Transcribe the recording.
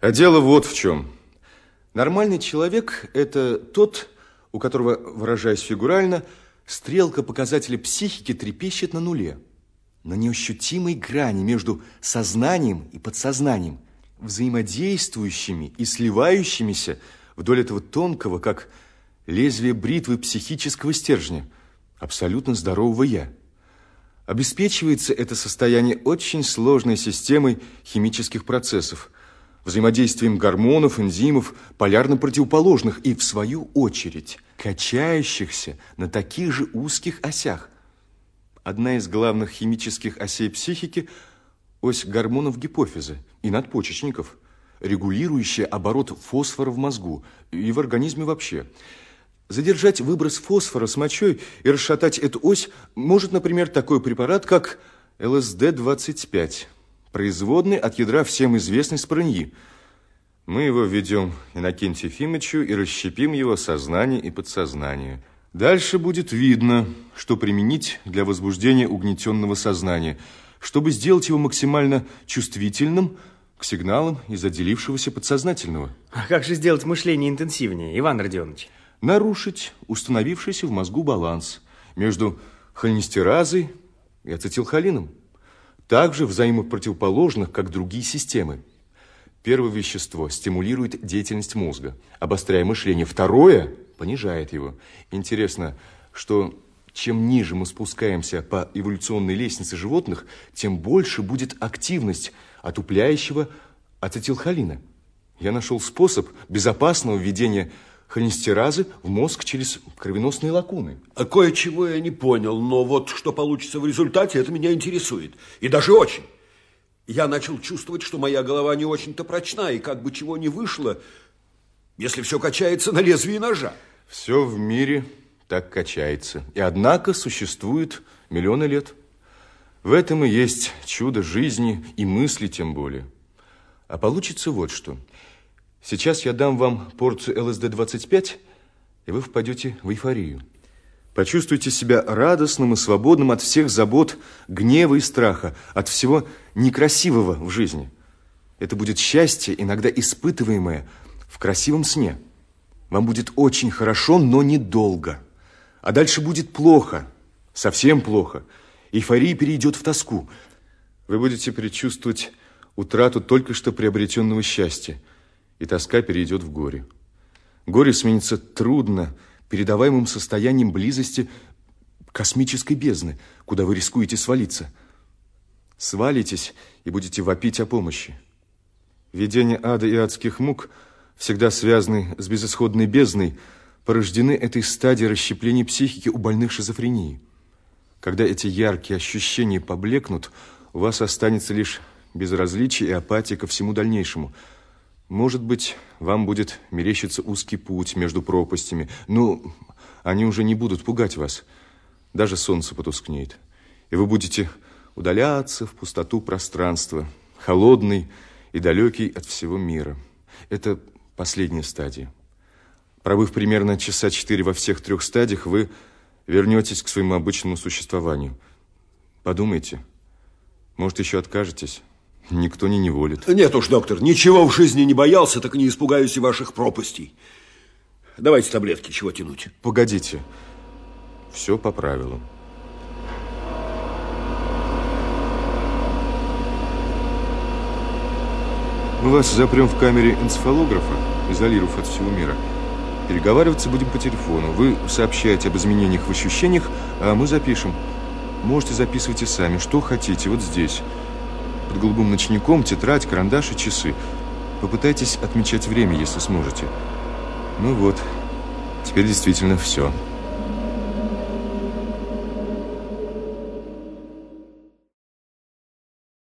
А дело вот в чем. Нормальный человек – это тот, у которого, выражаясь фигурально, стрелка показателя психики трепещет на нуле, на неощутимой грани между сознанием и подсознанием, взаимодействующими и сливающимися вдоль этого тонкого, как лезвие бритвы психического стержня, абсолютно здорового «я». Обеспечивается это состояние очень сложной системой химических процессов, взаимодействием гормонов, энзимов, полярно противоположных и, в свою очередь, качающихся на таких же узких осях. Одна из главных химических осей психики – ось гормонов гипофиза и надпочечников, регулирующая оборот фосфора в мозгу и в организме вообще. Задержать выброс фосфора с мочой и расшатать эту ось может, например, такой препарат, как ЛСД-25, производный от ядра всем известной спорыньи. Мы его введем Иннокентию Ефимовичу и расщепим его сознание и подсознание. Дальше будет видно, что применить для возбуждения угнетенного сознания, чтобы сделать его максимально чувствительным к сигналам из отделившегося подсознательного. А как же сделать мышление интенсивнее, Иван Родионович? Нарушить установившийся в мозгу баланс между холинестеразой и ацетилхолином, также взаимопротивоположных, как другие системы. Первое вещество стимулирует деятельность мозга, обостряя мышление. Второе понижает его. Интересно, что чем ниже мы спускаемся по эволюционной лестнице животных, тем больше будет активность отупляющего ацетилхолина. Я нашел способ безопасного введения холинестеразы в мозг через кровеносные лакуны. А кое-чего я не понял, но вот что получится в результате, это меня интересует. И даже очень. Я начал чувствовать, что моя голова не очень-то прочна, и как бы чего не вышло, если все качается на лезвии ножа. Все в мире так качается. И однако существует миллионы лет. В этом и есть чудо жизни и мысли тем более. А получится вот что. Сейчас я дам вам порцию ЛСД-25, и вы впадете в эйфорию. Почувствуйте себя радостным и свободным от всех забот, гнева и страха, от всего некрасивого в жизни. Это будет счастье, иногда испытываемое в красивом сне. Вам будет очень хорошо, но недолго. А дальше будет плохо, совсем плохо. Эйфория перейдет в тоску. Вы будете предчувствовать утрату только что приобретенного счастья, и тоска перейдет в горе. Горе сменится трудно передаваемым состоянием близости космической бездны, куда вы рискуете свалиться. Свалитесь и будете вопить о помощи. Видения ада и адских мук, всегда связанные с безысходной бездной, порождены этой стадией расщепления психики у больных шизофренией. Когда эти яркие ощущения поблекнут, у вас останется лишь безразличие и апатия ко всему дальнейшему. Может быть, вам будет мерещиться узкий путь между пропастями, но они уже не будут пугать вас. Даже солнце потускнеет, и вы будете удаляться в пустоту пространства, холодный и далекий от всего мира. Это последняя стадия. Пробыв примерно часа 4 во всех 3 стадиях, вы вернетесь к своему обычному существованию. Подумайте, может, еще откажетесь. Никто не неволит. Нет уж, доктор, ничего в жизни не боялся, так и не испугаюсь и ваших пропастей. Давайте таблетки, чего тянуть? Погодите, все по правилам. Мы вас запрем в камере энцефалографа, изолировав от всего мира. Переговариваться будем по телефону. Вы сообщаете об изменениях в ощущениях, а мы запишем. Можете записывать и сами, что хотите, вот здесь. Под голубым ночником тетрадь, карандаш и часы. Попытайтесь отмечать время, если сможете. Ну вот, теперь действительно все.